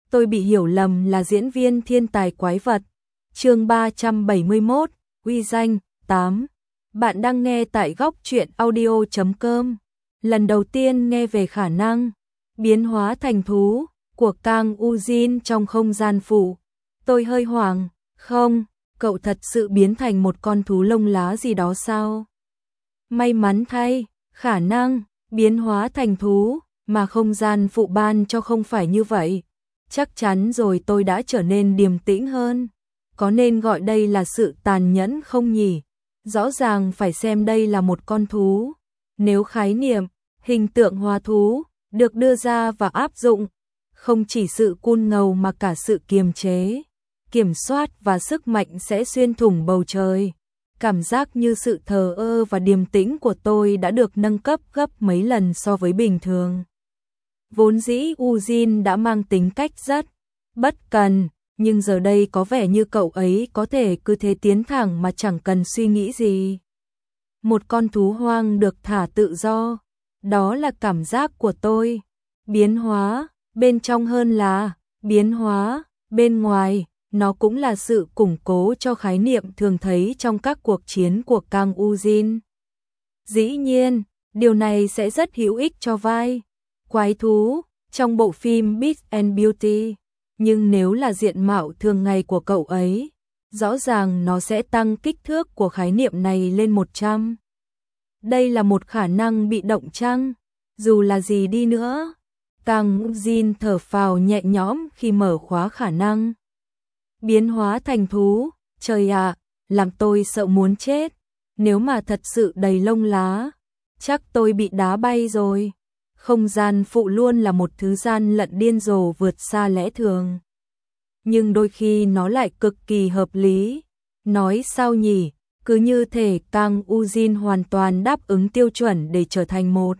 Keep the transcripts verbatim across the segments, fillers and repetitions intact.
tôi bị hiểu lầm là diễn viên thiên tài quái vật. Chương ba trăm bảy mươi mốt, uy danh. tám. Bạn đang nghe tại góc truyện audio chấm com. Lần đầu tiên nghe về khả năng biến hóa thành thú của Kang Woo-jin trong không gian phụ, tôi hơi hoảng. Không, cậu thật sự biến thành một con thú lông lá gì đó sao? May mắn thay, khả năng biến hóa thành thú mà không gian phụ ban cho không phải như vậy. Chắc chắn rồi, tôi đã trở nên điềm tĩnh hơn. Có nên gọi đây là sự tàn nhẫn không nhỉ? Rõ ràng phải xem đây là một con thú. Nếu khái niệm, hình tượng hóa thú được đưa ra và áp dụng, không chỉ sự cun ngầu mà cả sự kiềm chế, kiểm soát và sức mạnh sẽ xuyên thủng bầu trời. Cảm giác như sự thờ ơ và điềm tĩnh của tôi đã được nâng cấp gấp mấy lần so với bình thường. Vốn dĩ Woo-jin đã mang tính cách rất bất cần, nhưng giờ đây có vẻ như cậu ấy có thể cứ thế tiến thẳng mà chẳng cần suy nghĩ gì. Một con thú hoang được thả tự do, đó là cảm giác của tôi. Biến hóa bên trong hơn là biến hóa bên ngoài, nó cũng là sự củng cố cho khái niệm thường thấy trong các cuộc chiến của Kang Woo-jin. Dĩ nhiên, điều này sẽ rất hữu ích cho vai quái thú trong bộ phim Beast and Beauty, nhưng nếu là diện mạo thường ngày của cậu ấy, rõ ràng nó sẽ tăng kích thước của khái niệm này lên một trăm. Đây là một khả năng bị động chăng? Dù là gì đi nữa, Kang Woo-jin thở phào nhẹ nhõm khi mở khóa khả năng biến hóa thành thú. Trời ạ, làm tôi sợ muốn chết. Nếu mà thật sự đầy lông lá, chắc tôi bị đá bay rồi. Không gian phụ luôn là một thứ gian lận điên rồ vượt xa lẽ thường. Nhưng đôi khi nó lại cực kỳ hợp lý. Nói sao nhỉ, cứ như thể Kang Woo-jin hoàn toàn đáp ứng tiêu chuẩn để trở thành một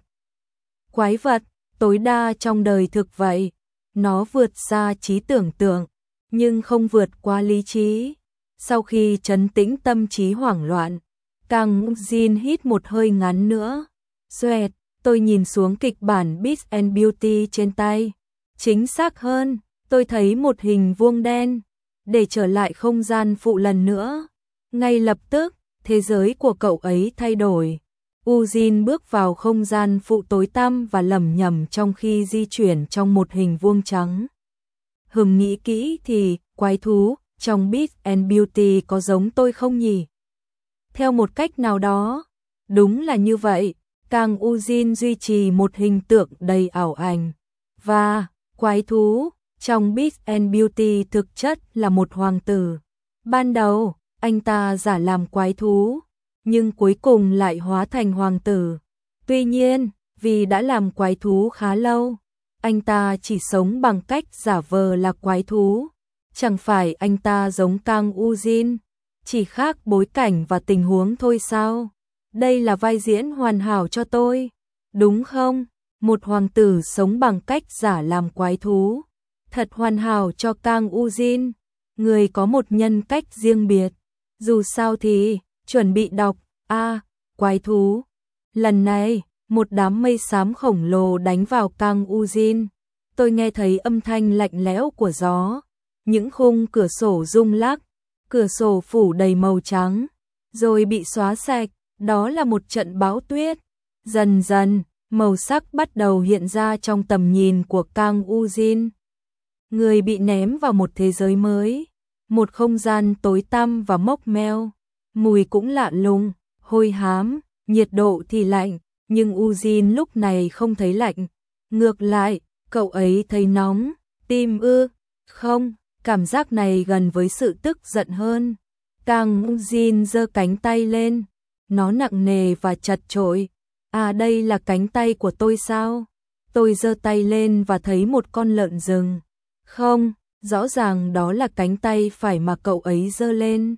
quái vật tối đa trong đời thực vậy. Nó vượt xa trí tưởng tượng, nhưng không vượt qua lý trí. Sau khi trấn tĩnh tâm trí hoảng loạn, Kang Woo-jin hít một hơi ngắn nữa. Xoẹt, tôi nhìn xuống kịch bản Beast and Beauty trên tay. Chính xác hơn, tôi thấy một hình vuông đen. Để trở lại không gian phụ lần nữa, ngay lập tức, thế giới của cậu ấy thay đổi. Woo-jin bước vào không gian phụ tối tăm và lẩm nhẩm trong khi di chuyển trong một hình vuông trắng. Hừm, nghĩ kỹ thì, quái thú trong Beast and Beauty có giống tôi không nhỉ? Theo một cách nào đó, đúng là như vậy. Kang Woo-jin duy trì một hình tượng đầy ảo ảnh. Và, quái thú trong Beast and Beauty thực chất là một hoàng tử. Ban đầu, anh ta giả làm quái thú, nhưng cuối cùng lại hóa thành hoàng tử. Tuy nhiên, vì đã làm quái thú khá lâu, anh ta chỉ sống bằng cách giả vờ là quái thú. Chẳng phải anh ta giống Kang Woo-jin, chỉ khác bối cảnh và tình huống thôi sao? Đây là vai diễn hoàn hảo cho tôi, đúng không? Một hoàng tử sống bằng cách giả làm quái thú. Thật hoàn hảo cho Kang Woo-jin, người có một nhân cách riêng biệt. Dù sao thì, chuẩn bị đọc, a à, quái thú. Lần này, một đám mây xám khổng lồ đánh vào Kang Woo-jin. Tôi nghe thấy âm thanh lạnh lẽo của gió. Những khung cửa sổ rung lắc, cửa sổ phủ đầy màu trắng, rồi bị xóa sạch. Đó là một trận bão tuyết. Dần dần, màu sắc bắt đầu hiện ra trong tầm nhìn của Kang Woo-jin. Người bị ném vào một thế giới mới, một không gian tối tăm và mốc meo. Mùi cũng lạ lùng, hôi hám, nhiệt độ thì lạnh, nhưng Woo-jin lúc này không thấy lạnh. Ngược lại, cậu ấy thấy nóng, tim ư, không, cảm giác này gần với sự tức giận hơn. Kang Woo-jin giơ cánh tay lên. Nó nặng nề và chật chội. À, đây là cánh tay của tôi sao? Tôi giơ tay lên và thấy một con lợn rừng. Không, rõ ràng đó là cánh tay phải mà cậu ấy giơ lên.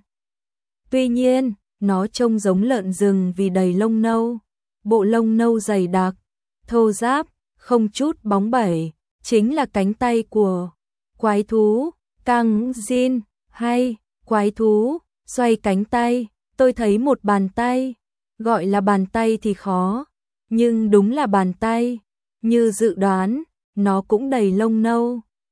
Tuy nhiên, nó trông giống lợn rừng vì đầy lông nâu. Bộ lông nâu dày đặc, thô ráp, không chút bóng bẩy. Chính là cánh tay của quái thú. Kang Woo-jin, hay, quái thú, xoay cánh tay. Tôi thấy một bàn tay, gọi là bàn tay thì khó, nhưng đúng là bàn tay. Như dự đoán, nó cũng đầy lông nâu.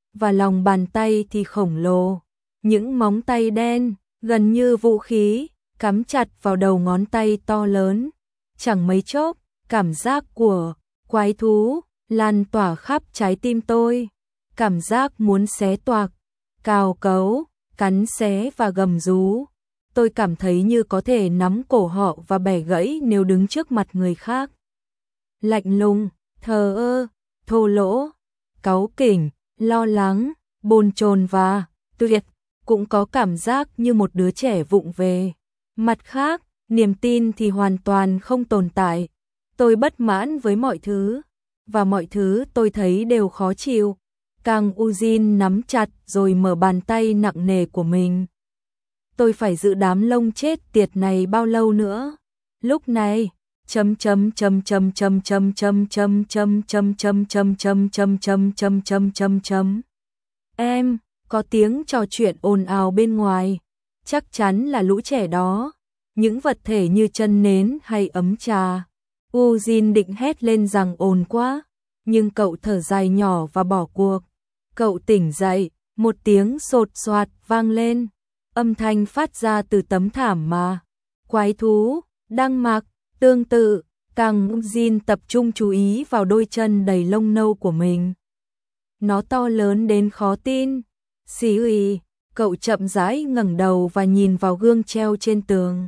và lòng bàn tay thì khổng lồ. Những móng tay đen, gần như vũ khí, cắm chặt vào đầu ngón tay to lớn. Chẳng mấy chốc, cảm giác của quái thú lan tỏa khắp trái tim tôi. Cảm giác muốn xé toạc, cào cấu, cắn xé và gầm rú. Tôi cảm thấy như có thể nắm cổ họ và bẻ gãy nếu đứng trước mặt người khác. Lạnh lùng, thờ ơ, thô lỗ, cáu kỉnh, lo lắng, bồn chồn và tuyệt, cũng có cảm giác như một đứa trẻ vụng về. Mặt khác, niềm tin thì hoàn toàn không tồn tại. Tôi bất mãn với mọi thứ, và mọi thứ tôi thấy đều khó chịu. Kang Ujin nắm chặt rồi mở bàn tay nặng nề của mình. Tôi phải giữ đám lông chết tiệt này bao lâu nữa? Lúc này, chấm chấm chấm chấm chấm chấm chấm chấm chấm chấm chấm chấm chấm chấm chấm chấm chấm chấm chấm. Em, có tiếng trò chuyện ồn ào bên ngoài. Chắc chắn là lũ trẻ đó. Những vật thể như chân nến hay ấm trà. Ujin định hét lên rằng ồn quá, nhưng cậu thở dài nhỏ và bỏ cuộc. Cậu tỉnh dậy, một tiếng sột soạt vang lên. Âm thanh phát ra từ tấm thảm mà quái thú đang mặc. Tương tự, Kang Ujin tập trung chú ý vào đôi chân đầy lông nâu của mình. Nó to lớn đến khó tin. Xí ủy, cậu chậm rãi ngẩng đầu và nhìn vào gương treo trên tường.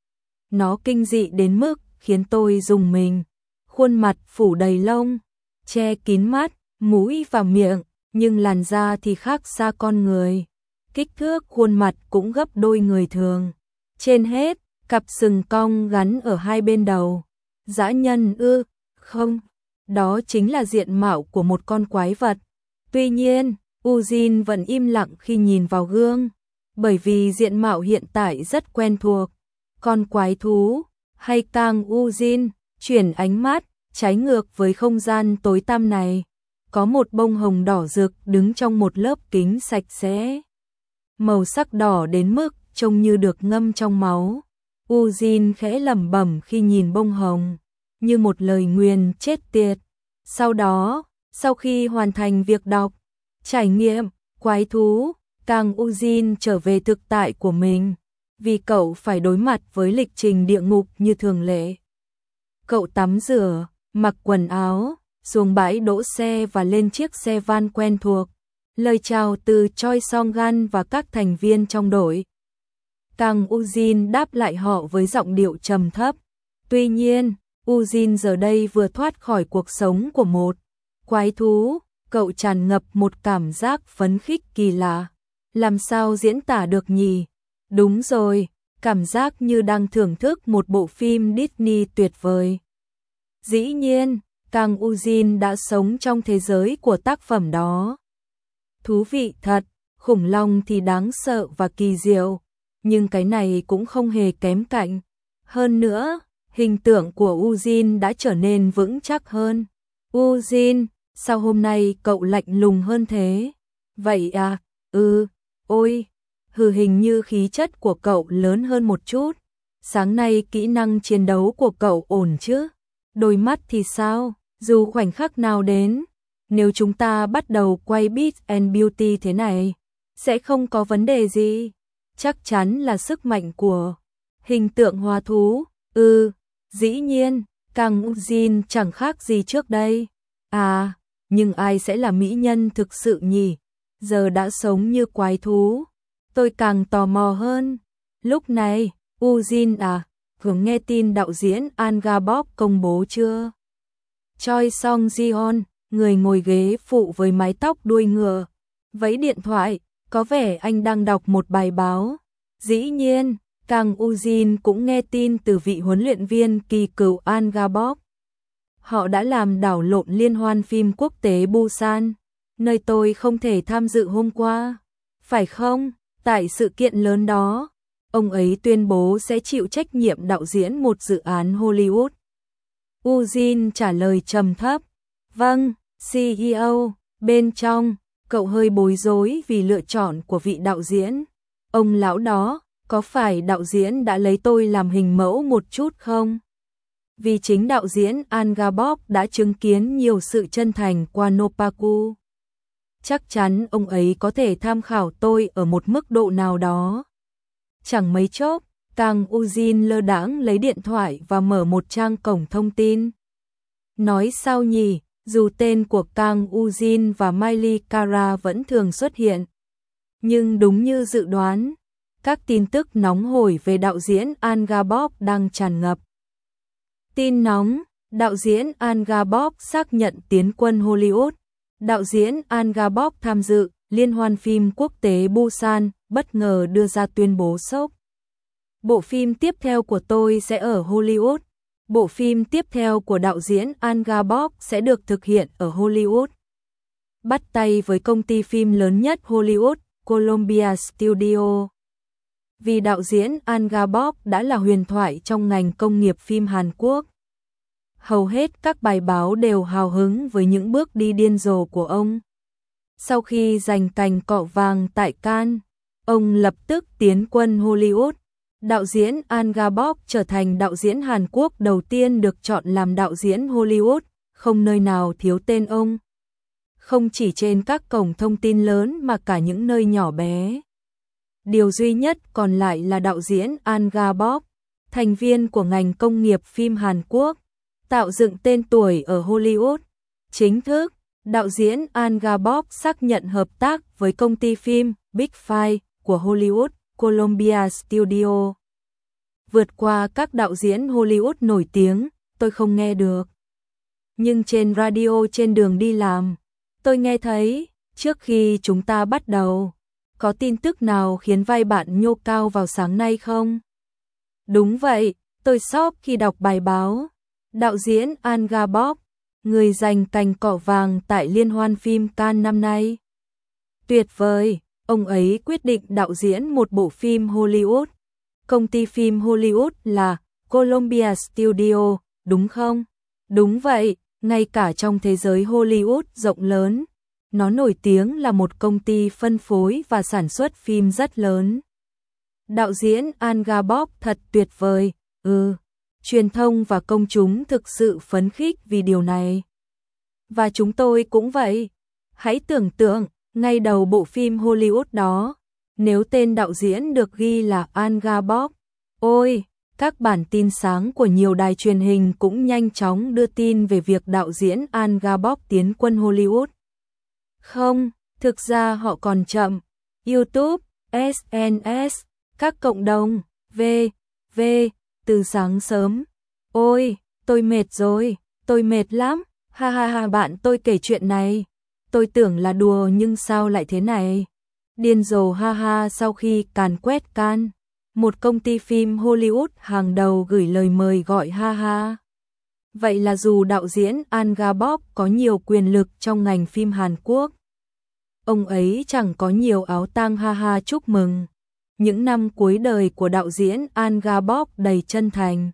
Nó kinh dị đến mức khiến tôi rùng mình. Khuôn mặt phủ đầy lông, che kín mắt, mũi và miệng, nhưng làn da thì khác xa con người. Kích thước khuôn mặt cũng gấp đôi người thường. Trên hết, cặp sừng cong gắn ở hai bên đầu. Dã nhân ư? Không, đó chính là diện mạo của một con quái vật. Tuy nhiên, Ujin vẫn im lặng khi nhìn vào gương, bởi vì diện mạo hiện tại rất quen thuộc. Con quái thú, hay Kang Ujin, chuyển ánh mắt, trái ngược với không gian tối tăm này. Có một bông hồng đỏ rực đứng trong một lớp kính sạch sẽ. Màu sắc đỏ đến mức trông như được ngâm trong máu. Ujin khẽ lẩm bẩm khi nhìn bông hồng, như một lời nguyền chết tiệt. Sau đó, sau khi hoàn thành việc đọc, trải nghiệm, quái thú, Kang Ujin trở về thực tại của mình, vì cậu phải đối mặt với lịch trình địa ngục như thường lệ. Cậu tắm rửa, mặc quần áo, xuống bãi đỗ xe và lên chiếc xe van quen thuộc. Lời chào từ Choi Song-gan và các thành viên trong đội. Kang Ujin đáp lại họ với giọng điệu trầm thấp. Tuy nhiên, Ujin giờ đây vừa thoát khỏi cuộc sống của một quái thú, cậu tràn ngập một cảm giác phấn khích kỳ lạ. Làm sao diễn tả được nhỉ? Đúng rồi, cảm giác như đang thưởng thức một bộ phim Disney tuyệt vời. Dĩ nhiên, Kang Ujin đã sống trong thế giới của tác phẩm đó. Thú vị thật, khủng long thì đáng sợ và kỳ diệu, nhưng cái này cũng không hề kém cạnh. Hơn nữa, hình tượng của Ujin đã trở nên vững chắc hơn. Ujin, sao hôm nay cậu lạnh lùng hơn thế? Vậy à, ừ, ôi, hừ hình như khí chất của cậu lớn hơn một chút. Sáng nay kỹ năng chiến đấu của cậu ổn chứ? Đôi mắt thì sao? Dù khoảnh khắc nào đến, nếu chúng ta bắt đầu quay Beat and Beauty thế này, sẽ không có vấn đề gì. Chắc chắn là sức mạnh của hình tượng hóa thú. Ừ, dĩ nhiên, Kang Ujin chẳng khác gì trước đây. À, nhưng ai sẽ là mỹ nhân thực sự nhỉ? Giờ đã sống như quái thú, tôi càng tò mò hơn. Lúc này, Ujin à, vừa nghe tin đạo diễn An Ga-bok công bố chưa? Choi Song-jeon, người ngồi ghế phụ với mái tóc đuôi ngựa, vẫy điện thoại, có vẻ anh đang đọc một bài báo. Dĩ nhiên, Kang Ujin cũng nghe tin từ vị huấn luyện viên kỳ cựu An Ga-bok. Họ đã làm đảo lộn liên hoan phim quốc tế Busan, nơi tôi không thể tham dự hôm qua. Phải không? Tại sự kiện lớn đó, ông ấy tuyên bố sẽ chịu trách nhiệm đạo diễn một dự án Hollywood. Ujin trả lời trầm thấp. Vâng, xê e ô. Bên trong, cậu hơi bối rối vì lựa chọn của vị đạo diễn. Ông lão đó, có phải đạo diễn đã lấy tôi làm hình mẫu một chút không? Vì chính đạo diễn An Ga-bok đã chứng kiến nhiều sự chân thành qua Noppaku. chắc chắn ông ấy có thể tham khảo tôi ở một mức độ nào đó. Chẳng mấy chốc, Kang Ujin lơ đãng lấy điện thoại và mở một trang cổng thông tin. Nói sao nhỉ, dù tên của Kang Ujin và Miley Kara vẫn thường xuất hiện. Nhưng đúng như dự đoán, các tin tức nóng hổi về đạo diễn An Gabok đang tràn ngập. Tin nóng, đạo diễn An Gabok xác nhận tiến quân Hollywood. Đạo diễn An Gabok tham dự Liên hoan phim quốc tế Busan, bất ngờ đưa ra tuyên bố sốc. Bộ phim tiếp theo của tôi sẽ ở Hollywood. Bộ phim tiếp theo của đạo diễn An Gabok sẽ được thực hiện ở Hollywood. Bắt tay với công ty phim lớn nhất Hollywood, Columbia Studio. Vì đạo diễn An Gabok đã là huyền thoại trong ngành công nghiệp phim Hàn Quốc. Hầu hết các bài báo đều hào hứng với những bước đi điên rồ của ông. Sau khi giành cành cọ vàng tại Cannes, ông lập tức tiến quân Hollywood. Đạo diễn An Gabok trở thành đạo diễn Hàn Quốc đầu tiên được chọn làm đạo diễn Hollywood, không nơi nào thiếu tên ông. Không chỉ trên các cổng thông tin lớn mà cả những nơi nhỏ bé. Điều duy nhất còn lại là đạo diễn An Gabok, thành viên của ngành công nghiệp phim Hàn Quốc, tạo dựng tên tuổi ở Hollywood. Chính thức, đạo diễn An Gabok xác nhận hợp tác với công ty phim Big Five của Hollywood, Columbia Studio. Vượt qua các đạo diễn Hollywood nổi tiếng, tôi không nghe được. Nhưng trên radio trên đường đi làm, tôi nghe thấy, trước khi chúng ta bắt đầu, có tin tức nào khiến vai bạn nhô cao vào sáng nay không? Đúng vậy, tôi sốc khi đọc bài báo. Đạo diễn An Gabok, người giành cành cọ vàng tại Liên hoan phim Cannes năm nay. Tuyệt vời, ông ấy quyết định đạo diễn một bộ phim Hollywood. Công ty phim Hollywood là Columbia Studio, đúng không? Đúng vậy, ngay cả trong thế giới Hollywood rộng lớn, nó nổi tiếng là một công ty phân phối và sản xuất phim rất lớn. Đạo diễn An Gabok thật tuyệt vời, ừ. Truyền thông và công chúng thực sự phấn khích vì điều này. Và chúng tôi cũng vậy. Hãy tưởng tượng, ngay đầu bộ phim Hollywood đó, nếu tên đạo diễn được ghi là An Gabok, ôi, các bản tin sáng của nhiều đài truyền hình cũng nhanh chóng đưa tin về việc đạo diễn An Gabok tiến quân Hollywood. Không, thực ra họ còn chậm. YouTube, ét en ét, các cộng đồng, V, V, từ sáng sớm. Ôi, tôi mệt rồi, tôi mệt lắm, ha ha ha bạn tôi kể chuyện này. Tôi tưởng là đùa nhưng sao lại thế này? Điên rồ ha ha sau khi càn quét Cannes, một công ty phim Hollywood hàng đầu gửi lời mời gọi ha ha. Vậy là dù đạo diễn An Gabok có nhiều quyền lực trong ngành phim Hàn Quốc, ông ấy chẳng có nhiều áo tang ha ha chúc mừng. Những năm cuối đời của đạo diễn An Gabok đầy chân thành.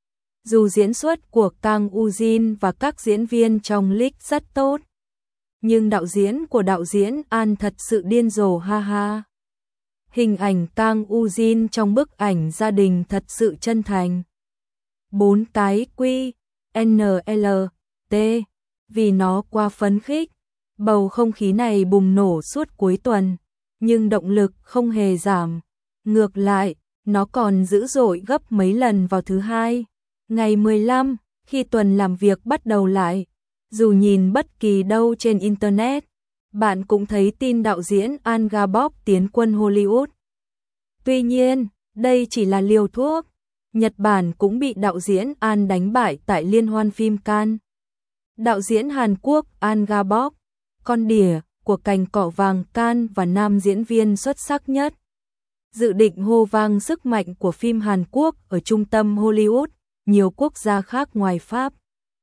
Dù diễn xuất của Kang Ujin và các diễn viên trong League rất tốt, nhưng đạo diễn của đạo diễn An thật sự điên rồ ha ha. Hình ảnh Kang Ujin trong bức ảnh gia đình thật sự chân thành. Bốn cái quy, N L, T, vì nó quá phấn khích. Bầu không khí này bùng nổ suốt cuối tuần, nhưng động lực không hề giảm. Ngược lại, nó còn dữ dội gấp mấy lần vào thứ hai, ngày mười lăm, khi tuần làm việc bắt đầu lại. Dù nhìn bất kỳ đâu trên Internet, bạn cũng thấy tin đạo diễn An Gabok tiến quân Hollywood. Tuy nhiên, đây chỉ là liều thuốc. Nhật Bản cũng bị đạo diễn An đánh bại tại Liên hoan phim Cannes. Đạo diễn Hàn Quốc An Gabok, con đỉa của cành cọ vàng Cannes và nam diễn viên xuất sắc nhất, dự định hô vang sức mạnh của phim Hàn Quốc ở trung tâm Hollywood, nhiều quốc gia khác ngoài Pháp,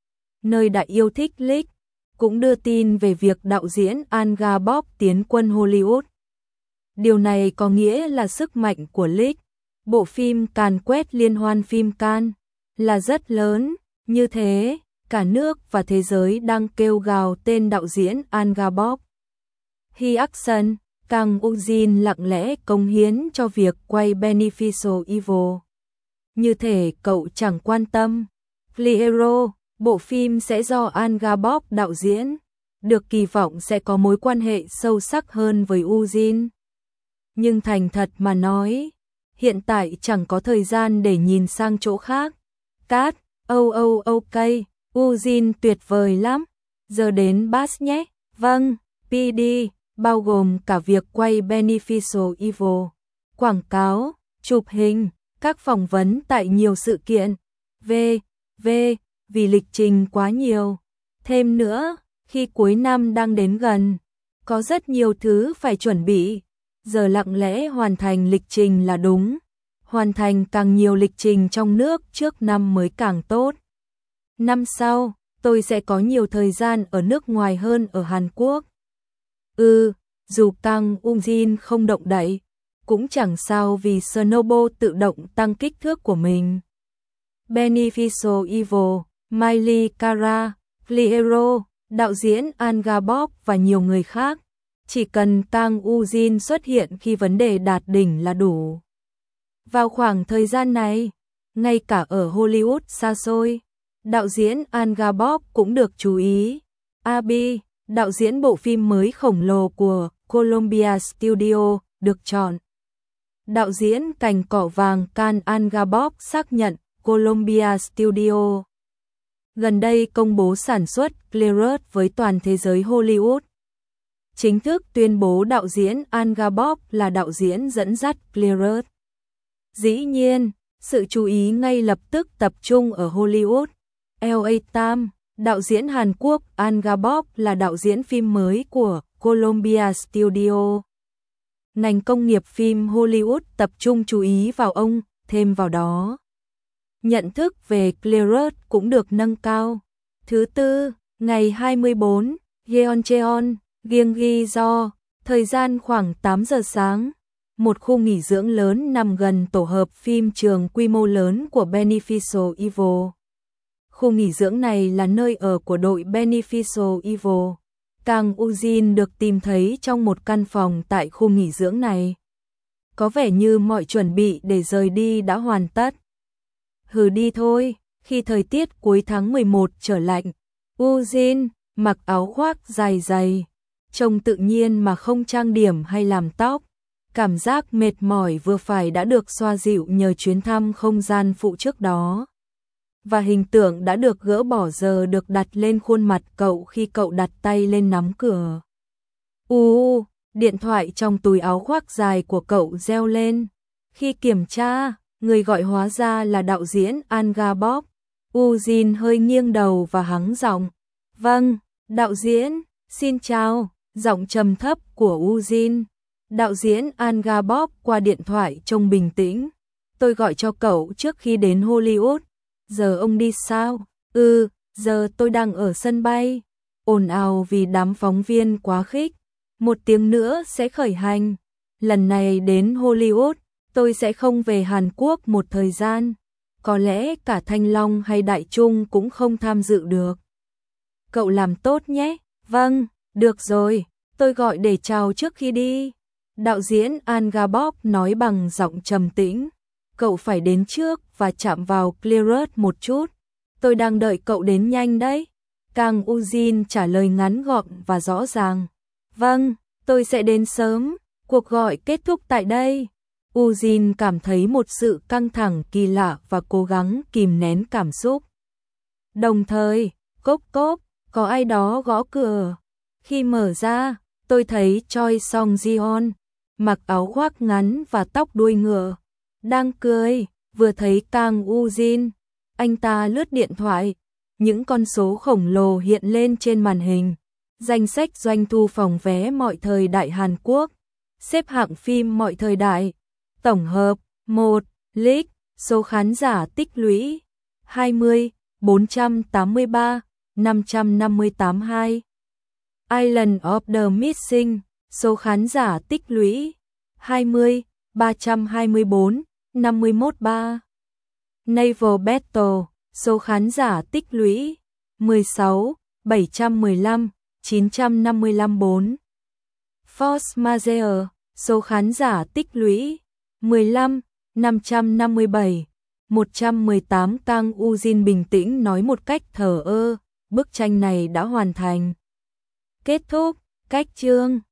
nơi đã yêu thích League, cũng đưa tin về việc đạo diễn An Gabok tiến quân Hollywood. Điều này có nghĩa là sức mạnh của League, bộ phim càn quét Liên hoan phim Cannes, là rất lớn. Như thế, cả nước và thế giới đang kêu gào tên đạo diễn An Gabok. Hy Action, Kang Ujin lặng lẽ cống hiến cho việc quay Beneficial Evil. Như thể cậu chẳng quan tâm. Fliero, bộ phim sẽ do An Gabok đạo diễn. được kỳ vọng sẽ có mối quan hệ sâu sắc hơn với Ujin. Nhưng thành thật mà nói, hiện tại chẳng có thời gian để nhìn sang chỗ khác. Cát, oh oh ok, Ujin tuyệt vời lắm. Giờ đến Bass nhé. Vâng, pê đê, bao gồm cả việc quay Beneficial Evil, quảng cáo, chụp hình, các phỏng vấn tại nhiều sự kiện. V, V, vì lịch trình quá nhiều. Thêm nữa, khi cuối năm đang đến gần, có rất nhiều thứ phải chuẩn bị. Giờ lặng lẽ hoàn thành lịch trình là đúng. Hoàn thành càng nhiều lịch trình trong nước trước năm mới càng tốt. Năm sau, tôi sẽ có nhiều thời gian ở nước ngoài hơn ở Hàn Quốc. Ừ, dù Kang Ujin không động đậy, cũng chẳng sao vì Snowball tự động tăng kích thước của mình. Beneficial Evil, Miley Cara, Cliero, đạo diễn Anga Bob và nhiều người khác. Chỉ cần Kang Ujin xuất hiện khi vấn đề đạt đỉnh là đủ. Vào khoảng thời gian này, ngay cả ở Hollywood xa xôi, đạo diễn Anga Bob cũng được chú ý. Abi, đạo diễn bộ phim mới khổng lồ của Columbia Studio, được chọn. Đạo diễn Cành Cỏ Vàng Can Anga Bob xác nhận Columbia Studio gần đây công bố sản xuất Clearus với toàn thế giới Hollywood. Chính thức tuyên bố đạo diễn Anga Bob là đạo diễn dẫn dắt Clearus. Dĩ nhiên, sự chú ý ngay lập tức tập trung ở Hollywood. lờ a Time, đạo diễn Hàn Quốc Anga Bob là đạo diễn phim mới của Columbia Studio. Ngành công nghiệp phim Hollywood tập trung chú ý vào ông, thêm vào đó, nhận thức về Clearus cũng được nâng cao. Thứ tư, ngày hai mươi bốn, Yeoncheon, Gyeonggi-do, thời gian khoảng tám giờ sáng, một khu nghỉ dưỡng lớn nằm gần tổ hợp phim trường quy mô lớn của Beneficial Evil. Khu nghỉ dưỡng này là nơi ở của đội Beneficial Evil. Kang Ujin được tìm thấy trong một căn phòng tại khu nghỉ dưỡng này. Có vẻ như mọi chuẩn bị để rời đi đã hoàn tất. Hừ đi thôi, khi thời tiết cuối tháng mười một trở lạnh, Ujin mặc áo khoác dài dày, trông tự nhiên mà không trang điểm hay làm tóc. Cảm giác mệt mỏi vừa phải đã được xoa dịu nhờ chuyến thăm không gian phụ trước đó. Và hình tượng đã được gỡ bỏ giờ được đặt lên khuôn mặt cậu khi cậu đặt tay lên nắm cửa. U, điện thoại trong túi áo khoác dài của cậu reo lên. Khi kiểm tra, người gọi hóa ra là đạo diễn Anga Bob. Ujin hơi nghiêng đầu và hắng giọng. Vâng, đạo diễn, xin chào, giọng trầm thấp của Ujin. Đạo diễn Anga Bob qua điện thoại trông bình tĩnh. Tôi gọi cho cậu trước khi đến Hollywood. Giờ ông đi sao? Ừ, giờ tôi đang ở sân bay. Ồn ào vì đám phóng viên quá khích. Một tiếng nữa sẽ khởi hành. Lần này đến Hollywood, tôi sẽ không về Hàn Quốc một thời gian. Có lẽ cả Thanh Long hay Đại Trung cũng không tham dự được. Cậu làm tốt nhé. Vâng, được rồi, tôi gọi để chào trước khi đi. Đạo diễn Anga Bob nói bằng giọng trầm tĩnh. Cậu phải đến trước và chạm vào Clearus một chút. Tôi đang đợi cậu đến nhanh đấy. Kang Ujin trả lời ngắn gọn và rõ ràng. Vâng, tôi sẽ đến sớm. Cuộc gọi kết thúc tại đây. Ujin cảm thấy một sự căng thẳng kỳ lạ và cố gắng kìm nén cảm xúc. Đồng thời, cốp cốp, có ai đó gõ cửa. Khi mở ra, tôi thấy Choi Song Ji-on, mặc áo khoác ngắn và tóc đuôi ngựa, đang cười. Vừa thấy Kang Ujin, anh ta lướt điện thoại. Những con số khổng lồ hiện lên trên màn hình. Danh sách doanh thu phòng vé mọi thời đại Hàn Quốc, xếp hạng phim mọi thời đại, tổng hợp một, league, số khán giả tích lũy hai mươi, bốn trăm tám mươi ba, năm trăm năm mươi tám hai. Island of the Missing, số khán giả tích lũy hai mươi, ba trăm hai mươi bốn, năm mươi mốt ba. Naval Battle, số khán giả tích lũy mười sáu, bảy trăm mười lăm, chín trăm năm mươi lăm bốn. Force Majeure, số khán giả tích lũy mười lăm, năm trăm năm mươi bảy, một trăm mười tám. Kang Ujin bình tĩnh nói một cách thờ ơ, bức tranh này đã hoàn thành. Kết thúc, cách chương.